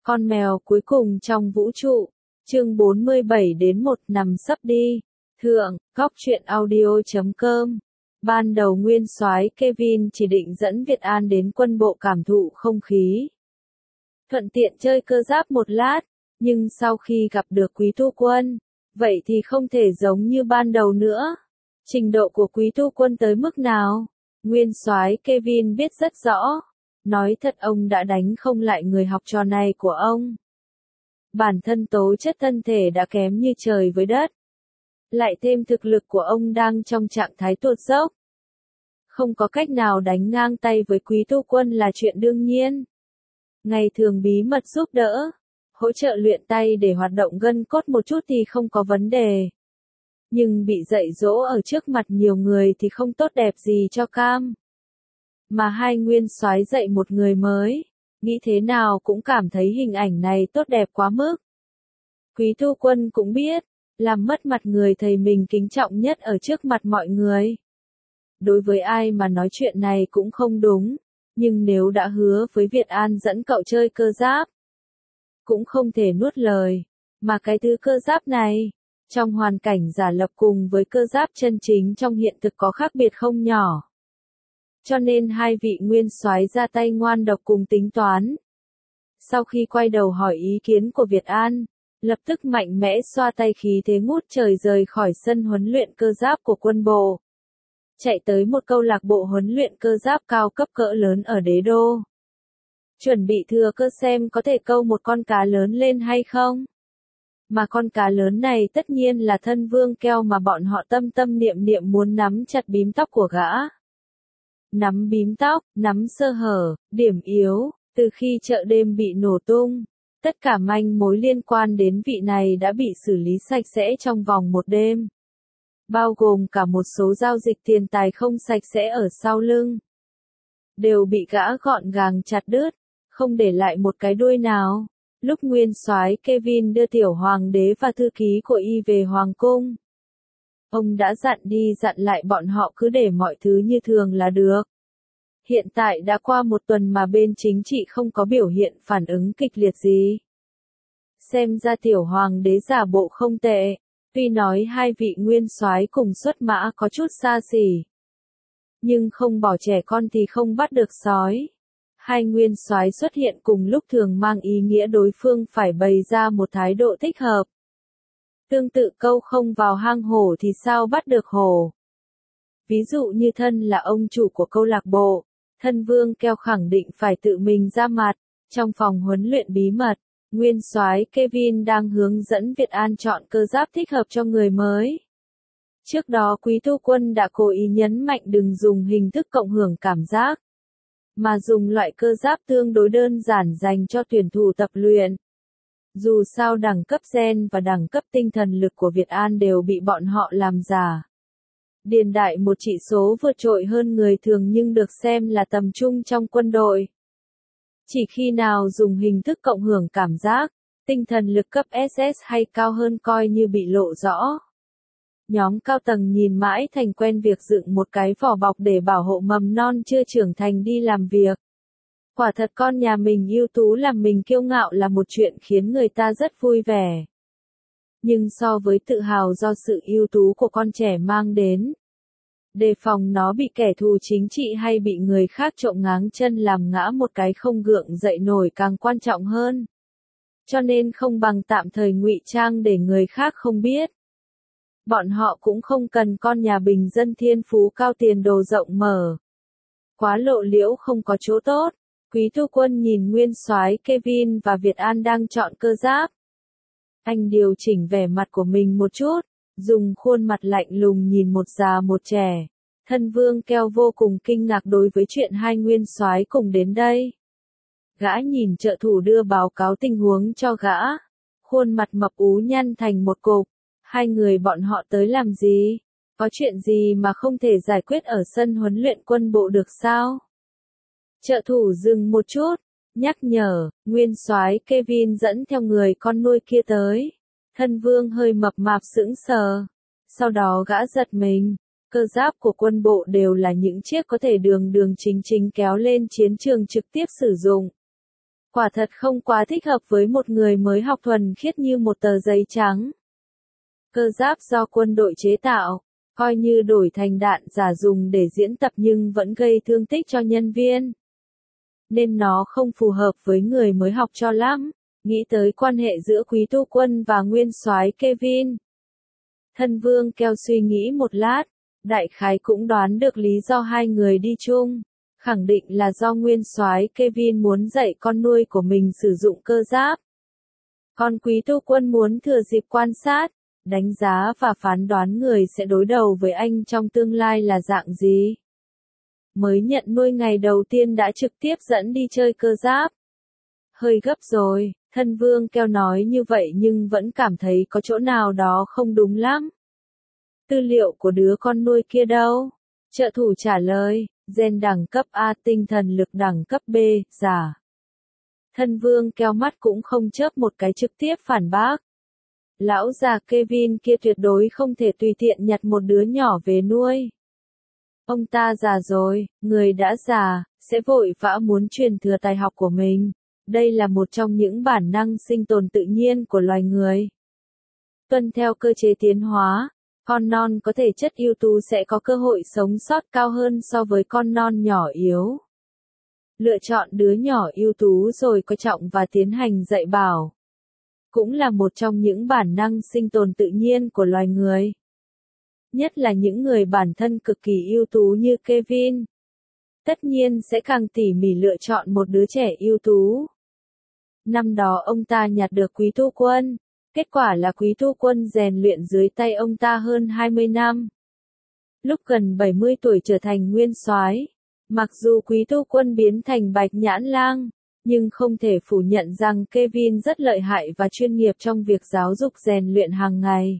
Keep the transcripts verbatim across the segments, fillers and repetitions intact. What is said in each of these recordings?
Con mèo cuối cùng trong vũ trụ. Chương bốn mươi bảy đến một nằm sấp đi. Thượng, góc truyện audio chấm com. Ban đầu nguyên soái Kevin chỉ định dẫn Việt An đến quân bộ cảm thụ không khí. Thuận tiện chơi cơ giáp một lát, nhưng sau khi gặp được Quý Tu Quân, vậy thì không thể giống như ban đầu nữa. Trình độ của Quý Tu Quân tới mức nào? Nguyên soái Kevin biết rất rõ. Nói thật ông đã đánh không lại người học trò này của ông. Bản thân tố chất thân thể đã kém như trời với đất. Lại thêm thực lực của ông đang trong trạng thái tuột dốc. Không có cách nào đánh ngang tay với Quý Tu Quân là chuyện đương nhiên. Ngày thường bí mật giúp đỡ, hỗ trợ luyện tay để hoạt động gân cốt một chút thì không có vấn đề. Nhưng bị dạy dỗ ở trước mặt nhiều người thì không tốt đẹp gì cho Cam. Mà hai nguyên soái dạy một người mới, nghĩ thế nào cũng cảm thấy hình ảnh này tốt đẹp quá mức. Quý Tu Quân cũng biết, làm mất mặt người thầy mình kính trọng nhất ở trước mặt mọi người. Đối với ai mà nói chuyện này cũng không đúng, nhưng nếu đã hứa với Việt An dẫn cậu chơi cơ giáp, cũng không thể nuốt lời, mà cái thứ cơ giáp này, trong hoàn cảnh giả lập cùng với cơ giáp chân chính trong hiện thực có khác biệt không nhỏ. Cho nên hai vị nguyên soái ra tay ngoan độc cùng tính toán. Sau khi quay đầu hỏi ý kiến của Việt An, lập tức mạnh mẽ xoa tay khí thế ngút trời rời khỏi sân huấn luyện cơ giáp của quân bộ. Chạy tới một câu lạc bộ huấn luyện cơ giáp cao cấp cỡ lớn ở Đế Đô. Chuẩn bị thừa cơ xem có thể câu một con cá lớn lên hay không. Mà con cá lớn này tất nhiên là thân Vương Keo mà bọn họ tâm tâm niệm niệm muốn nắm chặt bím tóc của gã. Nắm bím tóc, nắm sơ hở, điểm yếu, từ khi chợ đêm bị nổ tung, tất cả manh mối liên quan đến vị này đã bị xử lý sạch sẽ trong vòng một đêm. Bao gồm cả một số giao dịch tiền tài không sạch sẽ ở sau lưng. Đều bị gã gọn gàng chặt đứt, không để lại một cái đuôi nào. Lúc nguyên soái Kevin đưa tiểu hoàng đế và thư ký của y về hoàng cung, ông đã dặn đi dặn lại bọn họ cứ để mọi thứ như thường là được. Hiện tại đã qua một tuần mà bên chính trị không có biểu hiện phản ứng kịch liệt gì. Xem ra tiểu hoàng đế giả bộ không tệ, tuy nói hai vị nguyên soái cùng xuất mã có chút xa xỉ. Nhưng không bỏ trẻ con thì không bắt được sói. Hai nguyên soái xuất hiện cùng lúc thường mang ý nghĩa đối phương phải bày ra một thái độ thích hợp. Tương tự câu không vào hang hổ thì sao bắt được hổ. Ví dụ như thân là ông chủ của câu lạc bộ, thân Vương Keo khẳng định phải tự mình ra mặt. Trong phòng huấn luyện bí mật, nguyên soái Kevin đang hướng dẫn Việt An chọn cơ giáp thích hợp cho người mới. Trước đó Quý Tu Quân đã cố ý nhấn mạnh đừng dùng hình thức cộng hưởng cảm giác, mà dùng loại cơ giáp tương đối đơn giản dành cho tuyển thủ tập luyện. Dù sao đẳng cấp gen và đẳng cấp tinh thần lực của Việt An đều bị bọn họ làm giả. Điền đại một chỉ số vượt trội hơn người thường nhưng được xem là tầm trung trong quân đội. Chỉ khi nào dùng hình thức cộng hưởng cảm giác, tinh thần lực cấp ét ét hay cao hơn coi như bị lộ rõ. Nhóm cao tầng nhìn mãi thành quen việc dựng một cái vỏ bọc để bảo hộ mầm non chưa trưởng thành đi làm việc. Quả thật con nhà mình ưu tú làm mình kiêu ngạo là một chuyện khiến người ta rất vui vẻ. Nhưng so với tự hào do sự ưu tú của con trẻ mang đến, đề phòng nó bị kẻ thù chính trị hay bị người khác trộm ngáng chân làm ngã một cái không gượng dậy nổi càng quan trọng hơn. Cho nên không bằng tạm thời ngụy trang để người khác không biết. Bọn họ cũng không cần con nhà bình dân thiên phú cao tiền đồ rộng mở. Quá lộ liễu không có chỗ tốt. Quý Tu Quân nhìn nguyên soái Kevin và Việt An đang chọn cơ giáp. Anh điều chỉnh vẻ mặt của mình một chút, dùng khuôn mặt lạnh lùng nhìn một già một trẻ. Thân Vương Keo vô cùng kinh ngạc đối với chuyện hai nguyên soái cùng đến đây. Gã nhìn trợ thủ đưa báo cáo tình huống cho gã. Khuôn mặt mập ú nhăn thành một cục. Hai người bọn họ tới làm gì? Có chuyện gì mà không thể giải quyết ở sân huấn luyện quân bộ được sao? Trợ thủ dừng một chút, nhắc nhở, nguyên soái Kevin dẫn theo người con nuôi kia tới. Thân Vương hơi mập mạp sững sờ. Sau đó gã giật mình. Cơ giáp của quân bộ đều là những chiếc có thể đường đường chính chính kéo lên chiến trường trực tiếp sử dụng. Quả thật không quá thích hợp với một người mới học thuần khiết như một tờ giấy trắng. Cơ giáp do quân đội chế tạo, coi như đổi thành đạn giả dùng để diễn tập nhưng vẫn gây thương tích cho nhân viên. Nên nó không phù hợp với người mới học cho lắm. Nghĩ tới quan hệ giữa Quý Tu Quân và nguyên soái Kevin. Thân Vương Keo suy nghĩ một lát, đại khái cũng đoán được lý do hai người đi chung, khẳng định là do nguyên soái Kevin muốn dạy con nuôi của mình sử dụng cơ giáp. Còn Quý Tu Quân muốn thừa dịp quan sát, đánh giá và phán đoán người sẽ đối đầu với anh trong tương lai là dạng gì. Mới nhận nuôi ngày đầu tiên đã trực tiếp dẫn đi chơi cơ giáp. Hơi gấp rồi, thân Vương Keo nói như vậy nhưng vẫn cảm thấy có chỗ nào đó không đúng lắm. Tư liệu của đứa con nuôi kia đâu? Trợ thủ trả lời, gen đẳng cấp A, tinh thần lực đẳng cấp B, giả. Thân Vương Keo mắt cũng không chớp một cái trực tiếp phản bác. Lão già Kevin kia tuyệt đối không thể tùy tiện nhặt một đứa nhỏ về nuôi. Ông ta già rồi, người đã già, sẽ vội vã muốn truyền thừa tài học của mình. Đây là một trong những bản năng sinh tồn tự nhiên của loài người. Tuân theo cơ chế tiến hóa, con non có thể chất ưu tú sẽ có cơ hội sống sót cao hơn so với con non nhỏ yếu. Lựa chọn đứa nhỏ ưu tú rồi coi trọng và tiến hành dạy bảo. Cũng là một trong những bản năng sinh tồn tự nhiên của loài người. Nhất là những người bản thân cực kỳ ưu tú như Kevin. Tất nhiên sẽ càng tỉ mỉ lựa chọn một đứa trẻ ưu tú. Năm đó ông ta nhặt được Quý Tu Quân, kết quả là Quý Tu Quân rèn luyện dưới tay ông ta hơn hai mươi năm. Lúc gần bảy mươi tuổi trở thành nguyên soái, mặc dù Quý Tu Quân biến thành Bạch Nhãn Lang, nhưng không thể phủ nhận rằng Kevin rất lợi hại và chuyên nghiệp trong việc giáo dục rèn luyện hàng ngày.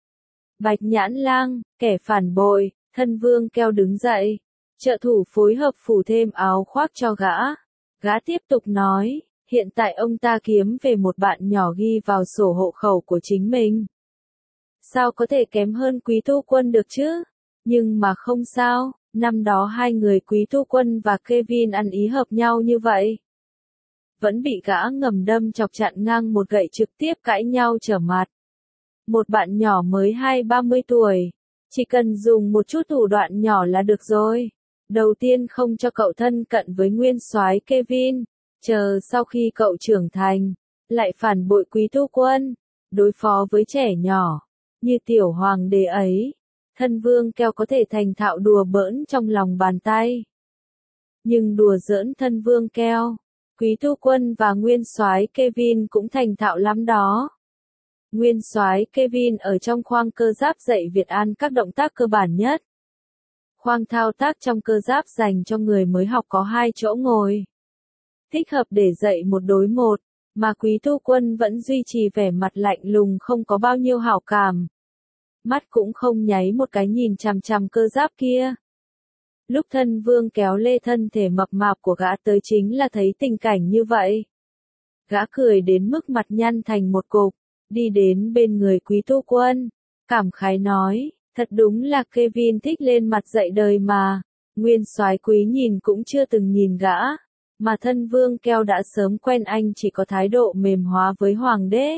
Bạch Nhãn Lang, kẻ phản bội, thân Vương Keo đứng dậy, trợ thủ phối hợp phủ thêm áo khoác cho gã. Gã tiếp tục nói, hiện tại ông ta kiếm về một bạn nhỏ ghi vào sổ hộ khẩu của chính mình. Sao có thể kém hơn Quý Tu Quân được chứ? Nhưng mà không sao, năm đó hai người Quý Tu Quân và Kevin ăn ý hợp nhau như vậy. Vẫn bị gã ngầm đâm chọc chặn ngang một gậy trực tiếp cãi nhau trở mặt. Một bạn nhỏ mới hai ba mươi tuổi, chỉ cần dùng một chút thủ đoạn nhỏ là được rồi. Đầu tiên không cho cậu thân cận với nguyên soái Kevin, chờ sau khi cậu trưởng thành, lại phản bội Quý Tu Quân, đối phó với trẻ nhỏ, như tiểu hoàng đế ấy. Thân Vương Keo có thể thành thạo đùa bỡn trong lòng bàn tay. Nhưng đùa giỡn thân Vương Keo, Quý Tu Quân và nguyên soái Kevin cũng thành thạo lắm đó. Nguyên soái Kevin ở trong khoang cơ giáp dạy Việt An các động tác cơ bản nhất. Khoang thao tác trong cơ giáp dành cho người mới học có hai chỗ ngồi. Thích hợp để dạy một đối một, mà Quý Tu Quân vẫn duy trì vẻ mặt lạnh lùng không có bao nhiêu hảo cảm. Mắt cũng không nháy một cái nhìn chằm chằm cơ giáp kia. Lúc thân Vương kéo lê thân thể mập mạp của gã tới chính là thấy tình cảnh như vậy. Gã cười đến mức mặt nhăn thành một cục, đi đến bên người Quý Tu Quân, cảm khái nói, thật đúng là Kevin thích lên mặt dạy đời mà. Nguyên soái Quý nhìn cũng chưa từng nhìn gã, mà thân Vương Keo đã sớm quen anh chỉ có thái độ mềm hóa với hoàng đế.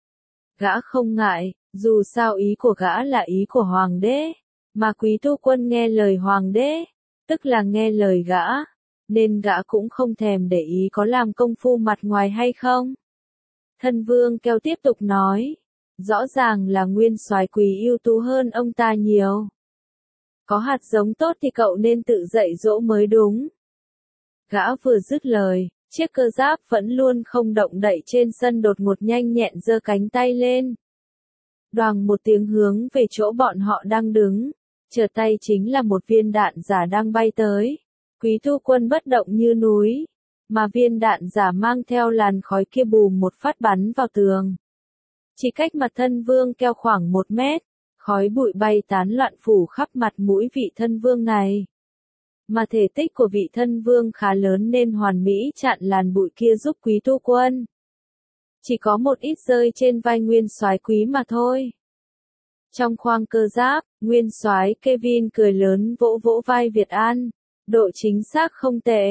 Gã không ngại, dù sao ý của gã là ý của hoàng đế, mà Quý Tu Quân nghe lời hoàng đế, tức là nghe lời gã, nên gã cũng không thèm để ý có làm công phu mặt ngoài hay không. Thân Vương Keo tiếp tục nói, rõ ràng là nguyên soái Quý ưu tú hơn ông ta nhiều. Có hạt giống tốt thì cậu nên tự dạy dỗ mới đúng. Gã vừa dứt lời, chiếc cơ giáp vẫn luôn không động đậy trên sân đột ngột nhanh nhẹn giơ cánh tay lên. Đoàng một tiếng hướng về chỗ bọn họ đang đứng, trở tay chính là một viên đạn giả đang bay tới. Quý Tu Quân bất động như núi, mà viên đạn giả mang theo làn khói kia bùm một phát bắn vào tường. Chỉ cách mặt thân Vương Keo khoảng một mét, khói bụi bay tán loạn phủ khắp mặt mũi vị thân vương này. Mà thể tích của vị thân vương khá lớn nên hoàn mỹ chặn làn bụi kia giúp Quý Tu Quân. Chỉ có một ít rơi trên vai nguyên soái Quý mà thôi. Trong khoang cơ giáp, nguyên soái Kevin cười lớn vỗ vỗ vai Việt An, độ chính xác không tệ,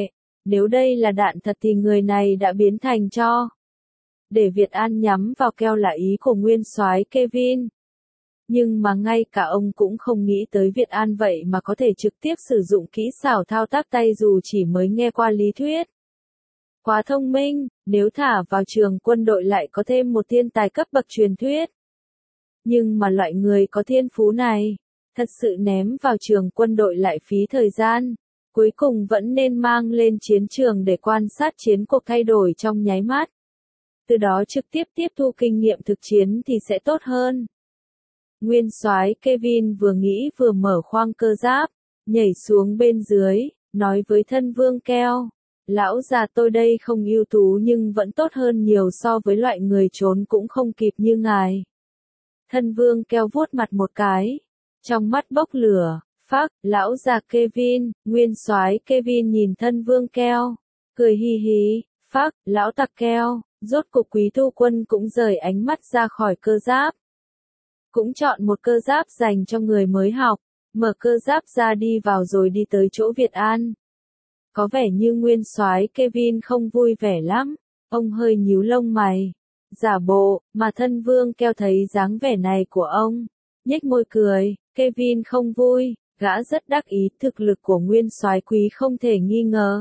Nếu đây là đạn thật thì người này đã biến thành tro. Để Việt An nhắm vào keo là ý của nguyên soái Kevin. Nhưng mà ngay cả ông cũng không nghĩ tới Việt An vậy mà có thể trực tiếp sử dụng kỹ xảo thao tác tay dù chỉ mới nghe qua lý thuyết. Quá thông minh, nếu thả vào trường quân đội lại có thêm một thiên tài cấp bậc truyền thuyết. Nhưng mà loại người có thiên phú này, thật sự ném vào trường quân đội lại phí thời gian. Cuối cùng vẫn nên mang lên chiến trường để quan sát chiến cuộc thay đổi trong nháy mắt. Từ đó trực tiếp tiếp thu kinh nghiệm thực chiến thì sẽ tốt hơn. Nguyên soái Kevin vừa nghĩ vừa mở khoang cơ giáp, nhảy xuống bên dưới, nói với thân vương Keo. Lão già tôi đây không ưu tú nhưng vẫn tốt hơn nhiều so với loại người trốn cũng không kịp như ngài. Thân vương Keo vuốt mặt một cái, trong mắt bốc lửa. Phác, lão già Kevin, nguyên soái Kevin nhìn thân vương Keo, cười hi hí. Phác, lão tặc Keo, rốt cục Quý Thu Quân cũng rời ánh mắt ra khỏi cơ giáp. Cũng chọn một cơ giáp dành cho người mới học, mở cơ giáp ra đi vào rồi đi tới chỗ Việt An. Có vẻ như nguyên soái Kevin không vui vẻ lắm, ông hơi nhíu lông mày, giả bộ, mà thân vương Keo thấy dáng vẻ này của ông, nhếch môi cười. Kevin không vui, gã rất đắc ý, thực lực của nguyên soái Quý không thể nghi ngờ.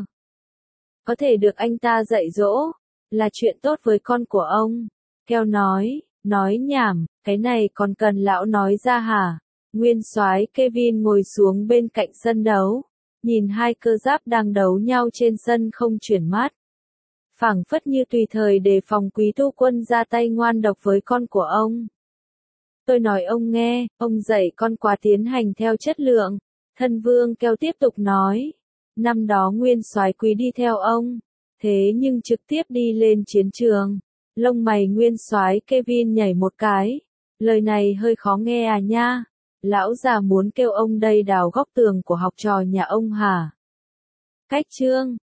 Có thể được anh ta dạy dỗ, là chuyện tốt với con của ông. Keo nói, nói nhảm, cái này còn cần lão nói ra hả? Nguyên soái Kevin ngồi xuống bên cạnh sân đấu, nhìn hai cơ giáp đang đấu nhau trên sân không chuyển mắt. Phảng phất như tùy thời đề phòng Quý Thu Quân ra tay ngoan độc với con của ông. Tôi nói ông nghe, ông dạy con quá tiến hành theo chất lượng. Thân vương Keo tiếp tục nói. Năm đó nguyên soái Quý đi theo ông, thế nhưng trực tiếp đi lên chiến trường. Lông mày nguyên soái Kevin nhảy một cái. Lời này hơi khó nghe à nha. Lão già muốn kêu ông đây đào góc tường của học trò nhà ông hả? Cách chương